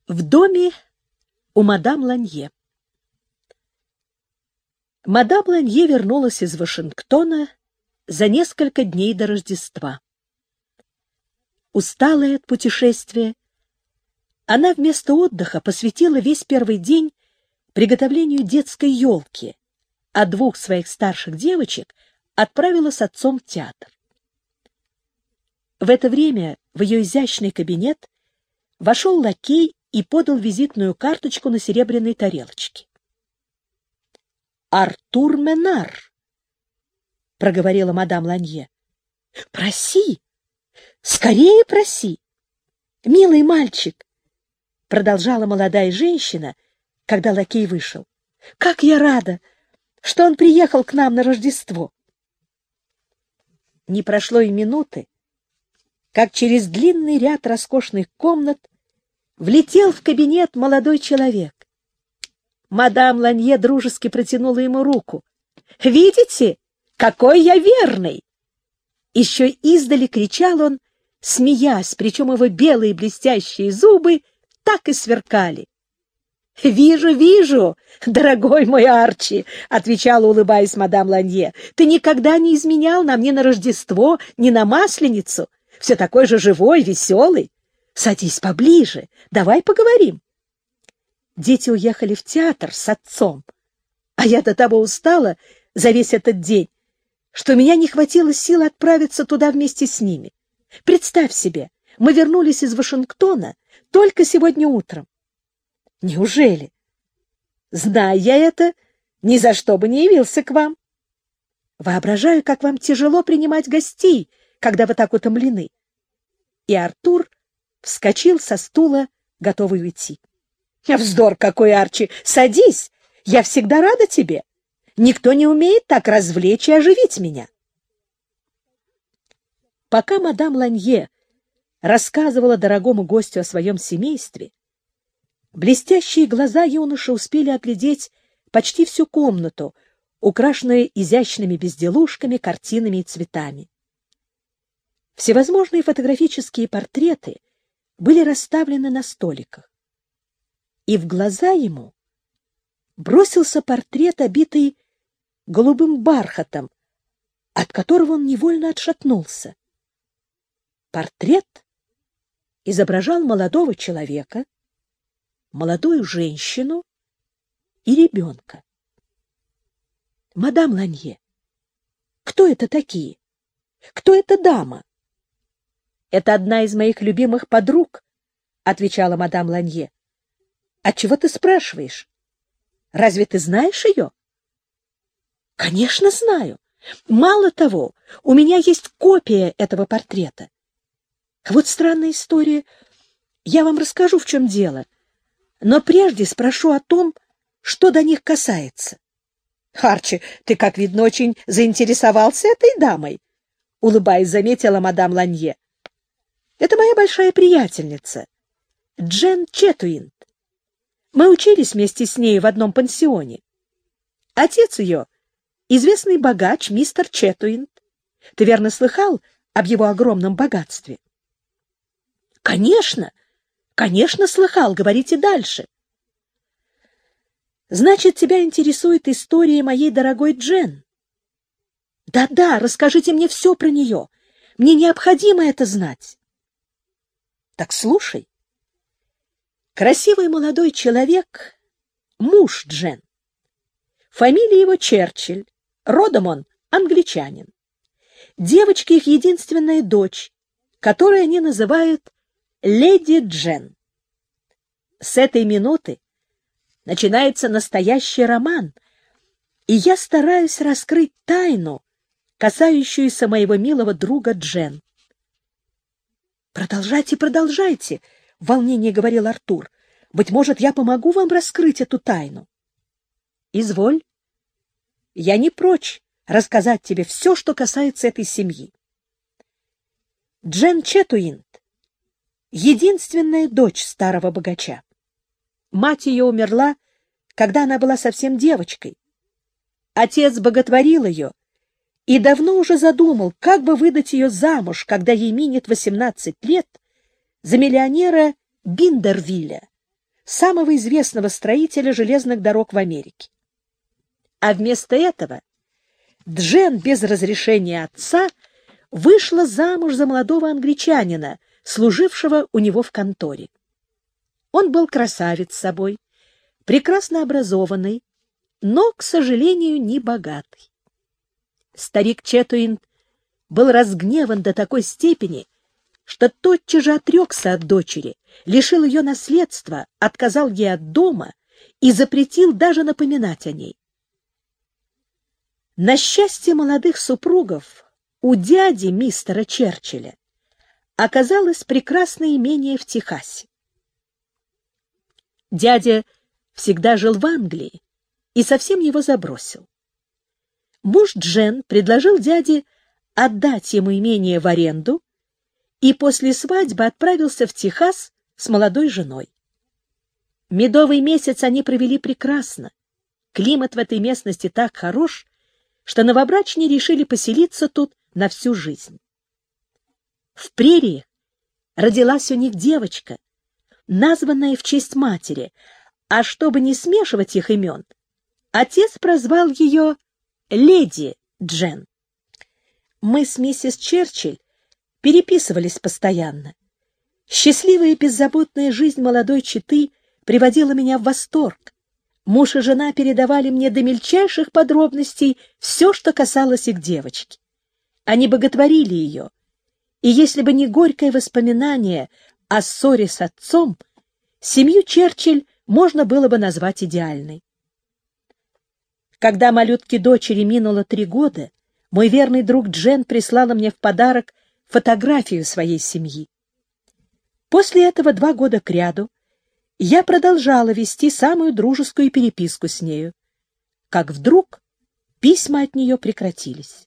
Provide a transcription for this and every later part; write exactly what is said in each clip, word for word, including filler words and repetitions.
В доме у мадам Ланье. Мадам Ланье вернулась из Вашингтона за несколько дней до Рождества. Усталая от путешествия, она вместо отдыха посвятила весь первый день приготовлению детской елки, а двух своих старших девочек отправила с отцом в театр. В это время в ее изящный кабинет вошел лакей и подал визитную карточку на серебряной тарелочке. «Артур Менар», — проговорила мадам Ланье. «Проси, скорее проси, милый мальчик», — продолжала молодая женщина, когда лакей вышел. «Как я рада, что он приехал к нам на Рождество!» Не прошло и минуты, как через длинный ряд роскошных комнат влетел в кабинет молодой человек. Мадам Ланье дружески протянула ему руку. «Видите, какой я верный!» Еще издали кричал он, смеясь, причем его белые блестящие зубы так и сверкали. «Вижу, вижу, дорогой мой Арчи», — отвечала, улыбаясь мадам Ланье. «Ты никогда не изменял нам ни на Рождество, ни на Масленицу. Все такой же живой, веселый. Садись поближе, давай поговорим». Дети уехали в театр с отцом, а я до того устала за весь этот день, что у меня не хватило сил отправиться туда вместе с ними. Представь себе, мы вернулись из Вашингтона только сегодня утром. Неужели? Зная я это, ни за что бы не явился к вам. Воображаю, как вам тяжело принимать гостей, когда вы так утомлены. И Артур вскочил со стула, готовый уйти. «Вздор какой, Арчи! Садись! Я всегда рада тебе! Никто не умеет так развлечь и оживить меня!» Пока мадам Ланье рассказывала дорогому гостю о своем семействе, блестящие глаза юноши успели оглядеть почти всю комнату, украшенную изящными безделушками, картинами и цветами. Всевозможные фотографические портреты были расставлены на столиках. И в глаза ему бросился портрет, обитый голубым бархатом, от которого он невольно отшатнулся. Портрет изображал молодого человека, молодую женщину и ребенка. «Мадам Ланье, кто это такие? Кто эта дама?» «Это одна из моих любимых подруг», — отвечала мадам Ланье. «Отчего ты спрашиваешь? Разве ты знаешь ее?» «Конечно, знаю. Мало того, у меня есть копия этого портрета. Вот странная история. Я вам расскажу, в чем дело. Но прежде спрошу о том, что до них касается». «Арчи, ты, как видно, очень заинтересовался этой дамой», — улыбаясь, заметила мадам Ланье. «Это моя большая приятельница, Джен Четуинт. Мы учились вместе с ней в одном пансионе. Отец ее — известный богач мистер Четуинт. Ты верно слыхал об его огромном богатстве?» «Конечно, конечно слыхал. Говорите дальше». «Значит, тебя интересует история моей дорогой Джен?» «Да-да, расскажите мне все про нее. Мне необходимо это знать». «Так слушай. Красивый молодой человек — муж Джен. Фамилия его Черчилль, родом он англичанин. Девочка их единственная дочь, которую они называют леди Джен. С этой минуты начинается настоящий роман, и я стараюсь раскрыть тайну, касающуюся моего милого друга Джен». «Продолжайте, продолжайте», — в волнении говорил Артур. «Быть может, я помогу вам раскрыть эту тайну». «Изволь. Я не прочь рассказать тебе все, что касается этой семьи. Джен Четуинт — единственная дочь старого богача. Мать ее умерла, когда она была совсем девочкой. Отец боготворил ее и давно уже задумал, как бы выдать ее замуж, когда ей минет восемнадцать лет, за миллионера Биндервилля, самого известного строителя железных дорог в Америке. А вместо этого Джен без разрешения отца вышла замуж за молодого англичанина, служившего у него в конторе. Он был красавец собой, прекрасно образованный, но, к сожалению, не богатый. Старик Четуин был разгневан до такой степени, что тотчас же отрекся от дочери, лишил ее наследства, отказал ей от дома и запретил даже напоминать о ней. На счастье молодых супругов у дяди мистера Черчилля оказалось прекрасное имение в Техасе. Дядя всегда жил в Англии и совсем его забросил. Муж Джен предложил дяде отдать ему имение в аренду и после свадьбы отправился в Техас с молодой женой. Медовый месяц они провели прекрасно. Климат в этой местности так хорош, что новобрачные решили поселиться тут на всю жизнь. В прериях родилась у них девочка, названная в честь матери, а чтобы не смешивать их имен, отец прозвал ее леди Джен. Мы с миссис Черчилль переписывались постоянно. Счастливая и беззаботная жизнь молодой четы приводила меня в восторг. Муж и жена передавали мне до мельчайших подробностей все, что касалось их девочки. Они боготворили ее, и если бы не горькое воспоминание о ссоре с отцом, семью Черчилль можно было бы назвать идеальной. Когда малютке дочери минуло три года, мой верный друг Джен прислала мне в подарок фотографию своей семьи. После этого два года кряду я продолжала вести самую дружескую переписку с нею, как вдруг письма от нее прекратились.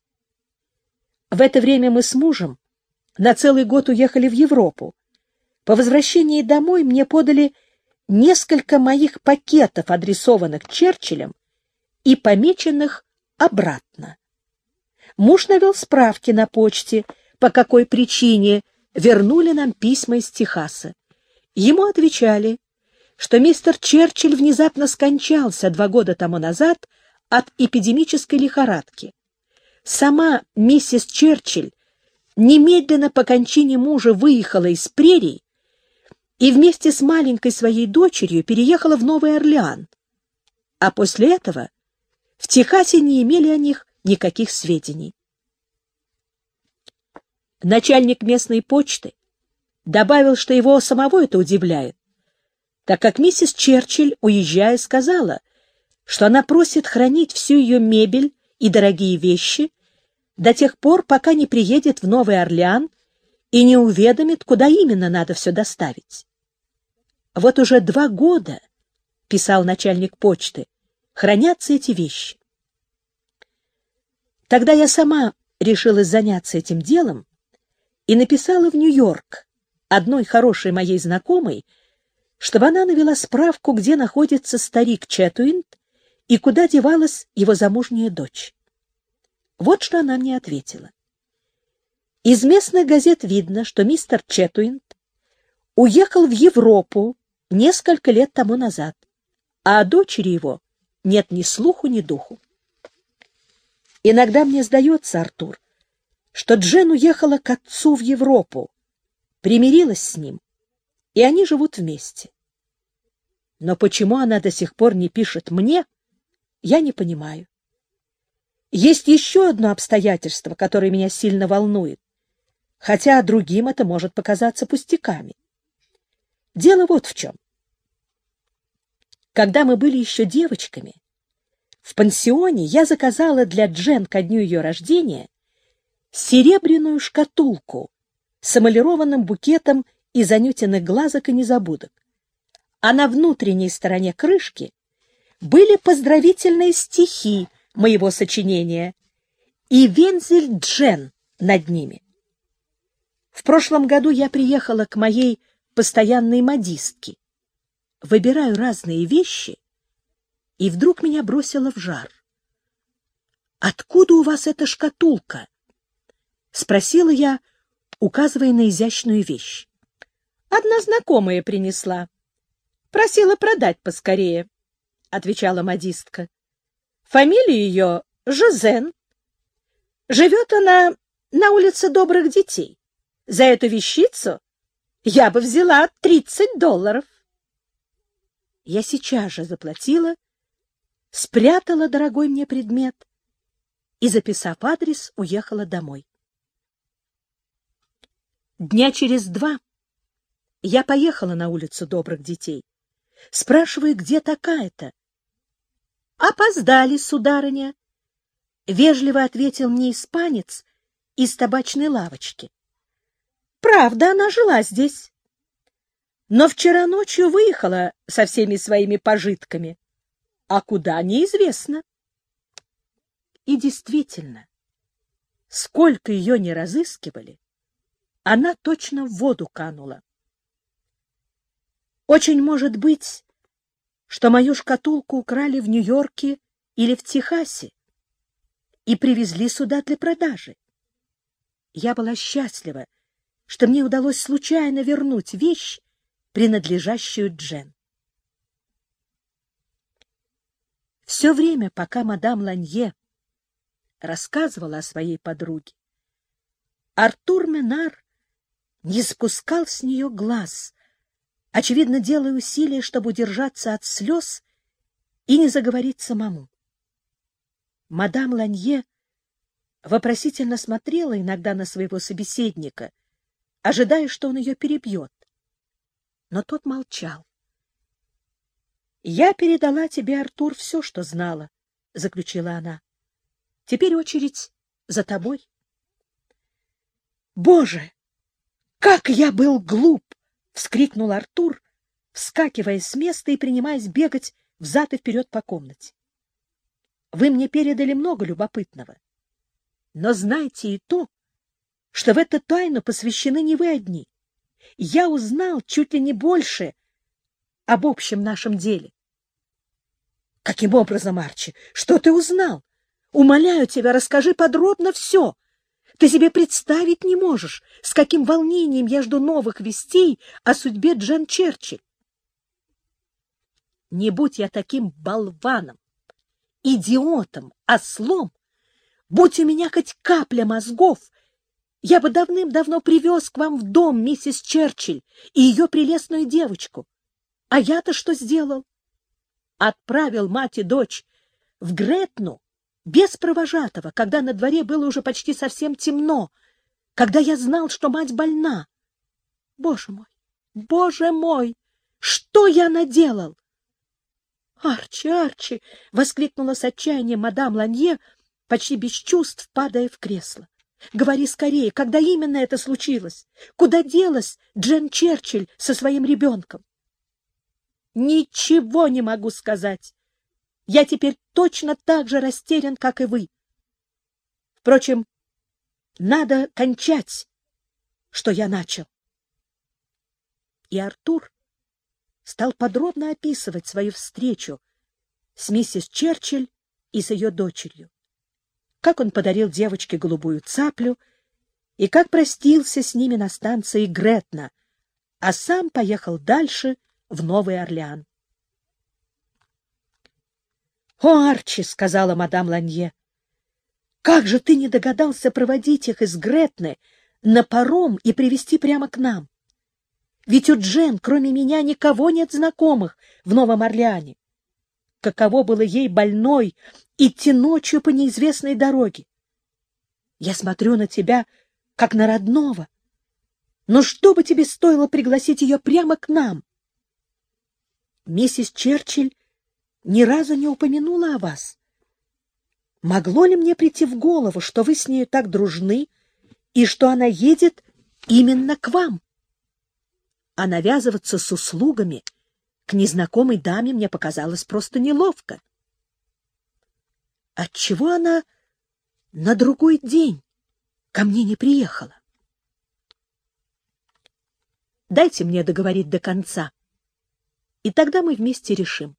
В это время мы с мужем на целый год уехали в Европу. По возвращении домой мне подали несколько моих пакетов, адресованных Черчиллем и помеченных обратно. Муж навел справки на почте, по какой причине вернули нам письма из Техаса. Ему отвечали, что мистер Черчилль внезапно скончался два года тому назад от эпидемической лихорадки. Сама миссис Черчилль немедленно по кончине мужа выехала из прерий и вместе с маленькой своей дочерью переехала в Новый Орлеан, а после этого в Техасе не имели о них никаких сведений. Начальник местной почты добавил, что его самого это удивляет, так как миссис Черчилль, уезжая, сказала, что она просит хранить всю ее мебель и дорогие вещи до тех пор, пока не приедет в Новый Орлеан и не уведомит, куда именно надо все доставить. «Вот уже два года, — писал начальник почты, — хранятся эти вещи. Тогда я сама решилась заняться этим делом и написала в Нью-Йорк одной хорошей моей знакомой, чтобы она навела справку, где находится старик Четуин и куда девалась его замужняя дочь. Вот что она мне ответила. Из местных газет видно, что мистер Четуин уехал в Европу несколько лет тому назад, а о дочери его нет ни слуху, ни духу. Иногда мне сдается, Артур, что Джен уехала к отцу в Европу, примирилась с ним, и они живут вместе. Но почему она до сих пор не пишет мне, я не понимаю. Есть еще одно обстоятельство, которое меня сильно волнует, хотя другим это может показаться пустяками. Дело вот в чем. Когда мы были еще девочками, в пансионе я заказала для Джен ко дню ее рождения серебряную шкатулку с эмалированным букетом из анютиных глазок и незабудок, а на внутренней стороне крышки были поздравительные стихи моего сочинения и вензель Джен над ними. В прошлом году я приехала к моей постоянной модистке, выбираю разные вещи, и вдруг меня бросило в жар. «Откуда у вас эта шкатулка?» — спросила я, указывая на изящную вещь. «Одна знакомая принесла». Просила продать поскорее, — отвечала модистка. Фамилия ее Жизен. Живет она на улице Добрых детей. За эту вещицу я бы взяла тридцать долларов. Я сейчас же заплатила, спрятала дорогой мне предмет и, записав адрес, уехала домой. Дня через два я поехала на улицу Добрых детей. Спрашиваю, где такая-то? «Опоздали, сударыня», — вежливо ответил мне испанец из табачной лавочки. «Правда, она жила здесь, но вчера ночью выехала со всеми своими пожитками, а куда — неизвестно». И действительно, сколько ее не разыскивали, она точно в воду канула. Очень может быть, что мою шкатулку украли в Нью-Йорке или в Техасе и привезли сюда для продажи. Я была счастлива, что мне удалось случайно вернуть вещь, принадлежащую Джен. Все время, пока мадам Ланье рассказывала о своей подруге, Артур Менар не спускал с нее глаз, очевидно, делая усилия, чтобы удержаться от слез и не заговорить самому. Мадам Ланье вопросительно смотрела иногда на своего собеседника, ожидая, что он ее перебьет. Но тот молчал. «Я передала тебе, Артур, все, что знала», — заключила она. «Теперь очередь за тобой». «Боже, как я был глуп!» — вскрикнул Артур, вскакивая с места и принимаясь бегать взад и вперед по комнате. «Вы мне передали много любопытного. Но знайте и то, что в эту тайну посвящены не вы одни. Я узнал чуть ли не больше об общем нашем деле». «Каким образом, Арчи? Что ты узнал? Умоляю тебя, расскажи подробно все. Ты себе представить не можешь, с каким волнением я жду новых вестей о судьбе Джен Черчилль. Не будь я таким болваном, идиотом, ослом, будь у меня хоть капля мозгов, я бы давным-давно привез к вам в дом миссис Черчилль и ее прелестную девочку. А я-то что сделал? Отправил мать и дочь в Гретну без провожатого, когда на дворе было уже почти совсем темно, когда я знал, что мать больна. Боже мой, боже мой, что я наделал? «Арчи, Арчи!» — воскликнула с отчаянием мадам Ланье, почти без чувств падая в кресло. «Говори скорее, когда именно это случилось? Куда делась Джен Черчилль со своим ребенком?» «Ничего не могу сказать. Я теперь точно так же растерян, как и вы. Впрочем, надо кончать, что я начал». И Артур стал подробно описывать свою встречу с миссис Черчилль и с ее дочерью, как он подарил девочке голубую цаплю и как простился с ними на станции Гретна, а сам поехал дальше в Новый Орлеан. «О, Арчи!» — сказала мадам Ланье. «Как же ты не догадался проводить их из Гретны на паром и привезти прямо к нам? Ведь у Джен, кроме меня, никого нет знакомых в Новом Орлеане. Каково было ей больной идти ночью по неизвестной дороге? Я смотрю на тебя, как на родного. Но что бы тебе стоило пригласить ее прямо к нам? Миссис Черчилль ни разу не упомянула о вас. Могло ли мне прийти в голову, что вы с нею так дружны и что она едет именно к вам? А навязываться с услугами к незнакомой даме мне показалось просто неловко. Отчего она на другой день ко мне не приехала? Дайте мне договорить до конца, и тогда мы вместе решим.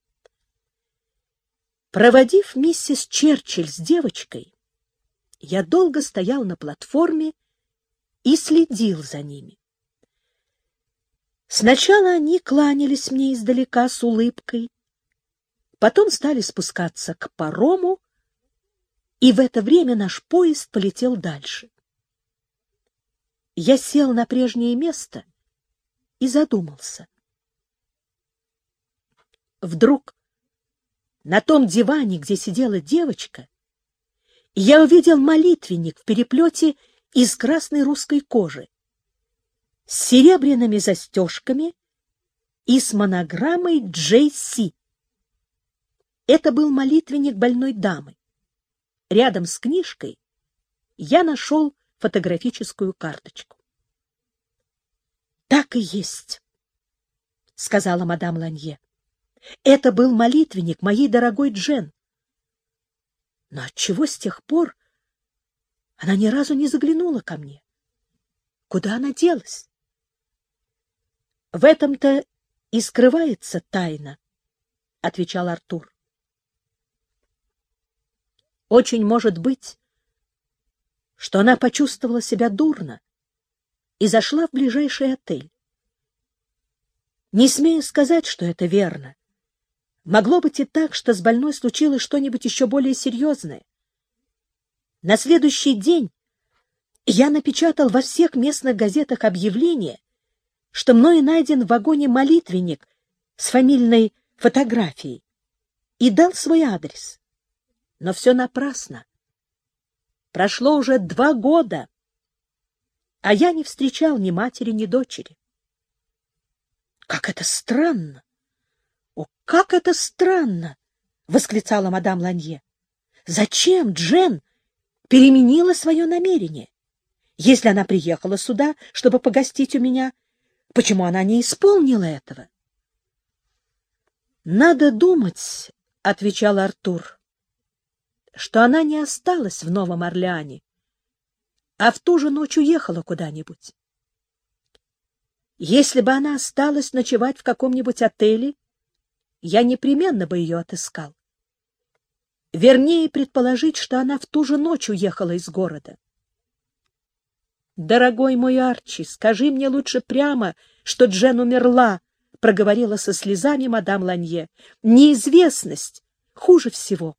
Проводив миссис Черчилль с девочкой, я долго стоял на платформе и следил за ними. Сначала они кланялись мне издалека с улыбкой, потом стали спускаться к парому, и в это время наш поезд полетел дальше. Я сел на прежнее место и задумался. Вдруг на том диване, где сидела девочка, я увидел молитвенник в переплете из красной русской кожи с серебряными застежками и с монограммой Джей Си. Это был молитвенник больной дамы. Рядом с книжкой я нашел фотографическую карточку. «Так и есть», — сказала мадам Ланье. «Это был молитвенник моей дорогой Джен. Но отчего с тех пор она ни разу не заглянула ко мне? Куда она делась?» «В этом-то и скрывается тайна», — отвечал Артур. «Очень может быть, что она почувствовала себя дурно и зашла в ближайший отель. Не смею сказать, что это верно. Могло быть и так, что с больной случилось что-нибудь еще более серьезное. На следующий день я напечатал во всех местных газетах объявление, что мною найден в вагоне молитвенник с фамильной фотографией, и дал свой адрес. Но все напрасно. Прошло уже два года, а я не встречал ни матери, ни дочери. «Как это странно! О, как это странно!» — восклицала мадам Ланье. «Зачем Джен переменила свое намерение? Если она приехала сюда, чтобы погостить у меня, почему она не исполнила этого?» «Надо думать, — отвечал Артур, — что она не осталась в Новом Орлеане, а в ту же ночь уехала куда-нибудь. Если бы она осталась ночевать в каком-нибудь отеле, я непременно бы ее отыскал. Вернее, предположить, что она в ту же ночь уехала из города. «Дорогой мой Арчи, скажи мне лучше прямо, что Джен умерла», — проговорила со слезами мадам Ланье. «Неизвестность хуже всего».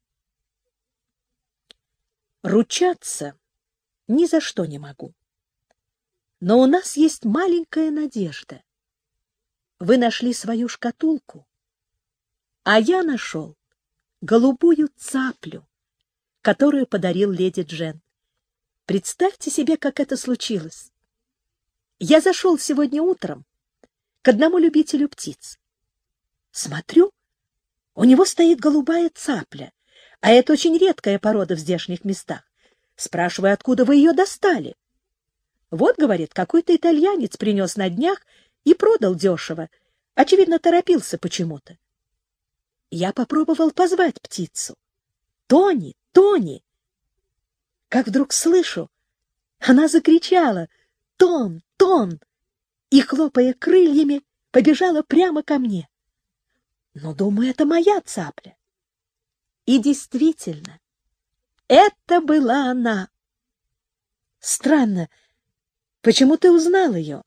Ручаться ни за что не могу. Но у нас есть маленькая надежда. Вы нашли свою шкатулку, а я нашел голубую цаплю, которую подарил леди Джен. Представьте себе, как это случилось. Я зашел сегодня утром к одному любителю птиц. Смотрю, у него стоит голубая цапля, а это очень редкая порода в здешних местах. Спрашиваю, откуда вы ее достали? Вот, говорит, какой-то итальянец принес на днях и продал дешево. Очевидно, торопился почему-то. Я попробовал позвать птицу. «Тони! Тони!» Как вдруг слышу, она закричала «Тон! Тон!» и, хлопая крыльями, побежала прямо ко мне. Но, думаю, это моя цапля. И действительно, это была она. Странно, почему ты узнал ее?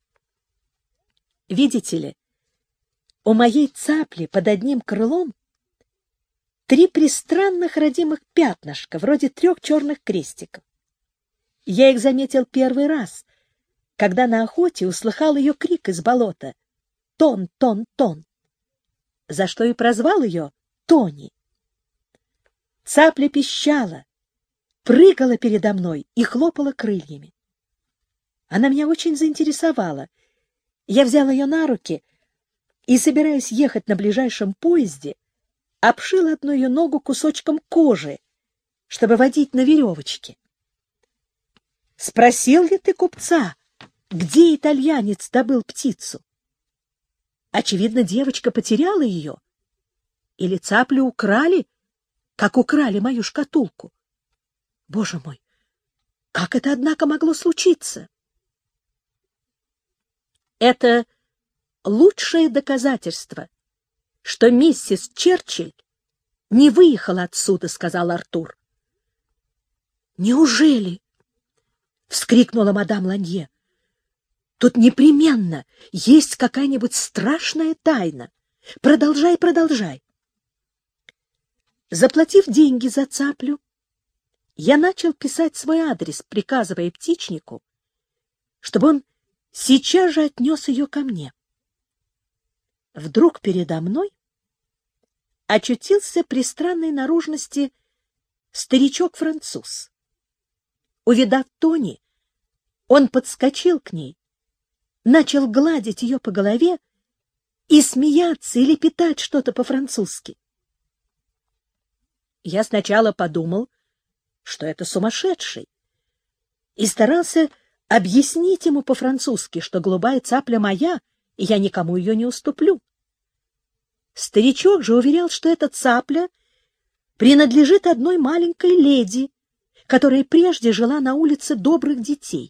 Видите ли, у моей цапли под одним крылом три пристранных родимых пятнышка, вроде трех черных крестиков. Я их заметил первый раз, когда на охоте услыхал ее крик из болота «Тон, тон, тон», за что и прозвал ее Тони. Цапля пищала, прыгала передо мной и хлопала крыльями. Она меня очень заинтересовала. Я взял ее на руки и, собираясь ехать на ближайшем поезде, обшил одну ее ногу кусочком кожи, чтобы водить на веревочке. Спросил ли ты купца, где итальянец добыл птицу? Очевидно, девочка потеряла ее. Или цаплю украли, как украли мою шкатулку. Боже мой, как это, однако, могло случиться? Это лучшее доказательство, что миссис Черчилль не выехала отсюда, — сказал Артур. — Неужели? — вскрикнула мадам Ланье. Тут непременно есть какая-нибудь страшная тайна. Продолжай, продолжай. Заплатив деньги за цаплю, я начал писать свой адрес, приказывая птичнику, чтобы он сейчас же отнес ее ко мне. Вдруг передо мной очутился при странной наружности старичок-француз. Увидав Тони, он подскочил к ней, начал гладить ее по голове и смеяться или лепетать что-то по-французски. Я сначала подумал, что это сумасшедший, и старался объяснить ему по-французски, что голубая цапля моя, и я никому ее не уступлю. Старичок же уверял, что эта цапля принадлежит одной маленькой леди, которая прежде жила на улице Добрых детей.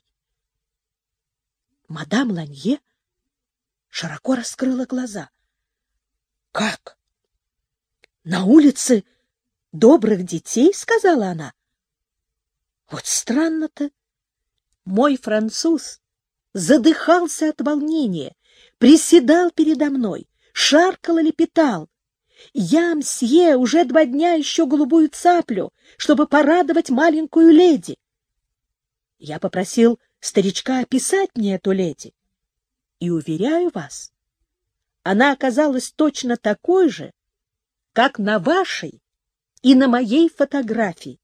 Мадам Ланье широко раскрыла глаза. — Как? На улице Добрых детей? — сказала она. — Вот странно-то. Мой француз задыхался от волнения, приседал передо мной, шаркал и лепетал. Я, мсье, уже два дня еще голубую цаплю, чтобы порадовать маленькую леди. Я попросил старичка описать мне эту леди. И, уверяю вас, она оказалась точно такой же, как на вашей и на моей фотографии.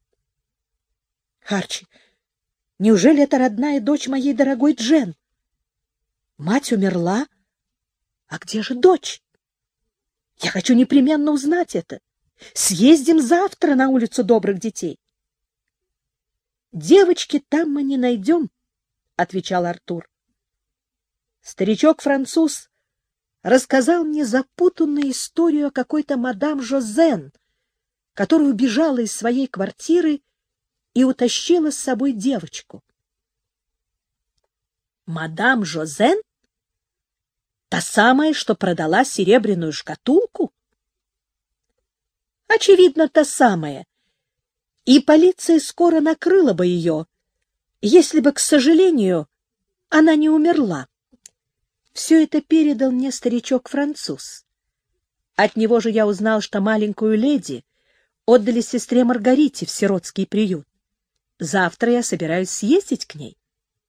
Арчи, неужели это родная дочь моей дорогой Джен? Мать умерла, а где же дочь? Я хочу непременно узнать это. Съездим завтра на улицу Добрых детей. Девочки там мы не найдем, — отвечал Артур. Старичок-француз рассказал мне запутанную историю о какой-то мадам Жозен, которая убежала из своей квартиры и утащила с собой девочку. Мадам Жозен? Та самая, что продала серебряную шкатулку? Очевидно, та самая. И полиция скоро накрыла бы ее, если бы, к сожалению, она не умерла. Все это передал мне старичок-француз. От него же я узнал, что маленькую леди отдали сестре Маргарите в сиротский приют. Завтра я собираюсь съездить к ней.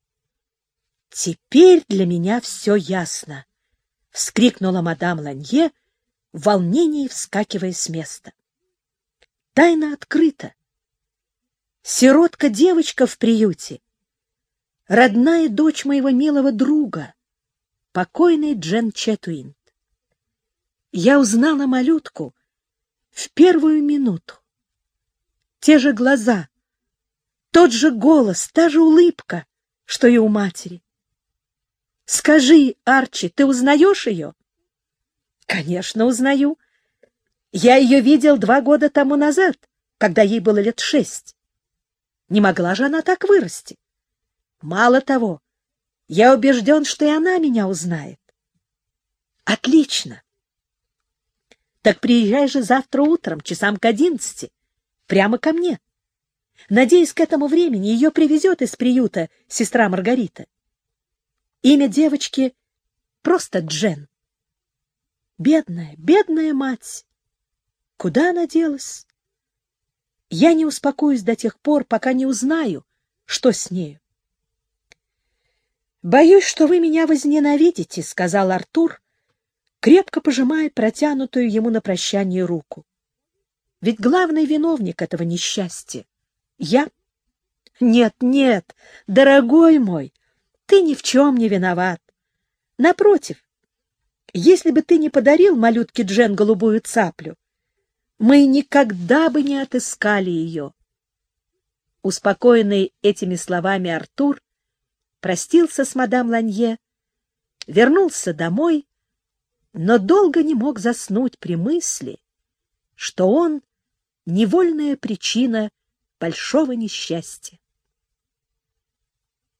Теперь для меня все ясно, — вскрикнула мадам Ланье, в волнении вскакивая с места. Тайна открыта. Сиротка-девочка в приюте — родная дочь моего милого друга, покойной Джен Четуинт. Я узнала малютку в первую минуту. Те же глаза, тот же голос, та же улыбка, что и у матери. Скажи, Арчи, ты узнаешь ее? Конечно, узнаю. Я ее видел два года тому назад, когда ей было лет шесть. Не могла же она так вырасти. Мало того, я убежден, что и она меня узнает. Отлично. Так приезжай же завтра утром, часам к одиннадцати, прямо ко мне. Надеюсь, к этому времени ее привезет из приюта сестра Маргарита. Имя девочки просто Джен. Бедная, бедная мать. Куда она делась? Я не успокоюсь до тех пор, пока не узнаю, что с нею. «Боюсь, что вы меня возненавидите», — сказал Артур, крепко пожимая протянутую ему на прощание руку. «Ведь главный виновник этого несчастья — я». «Нет, нет, дорогой мой, ты ни в чем не виноват. Напротив, если бы ты не подарил малютке Джен голубую цаплю, мы никогда бы не отыскали ее». Успокоенный этими словами Артур простился с мадам Ланье, вернулся домой, но долго не мог заснуть при мысли, что он — невольная причина большого несчастья.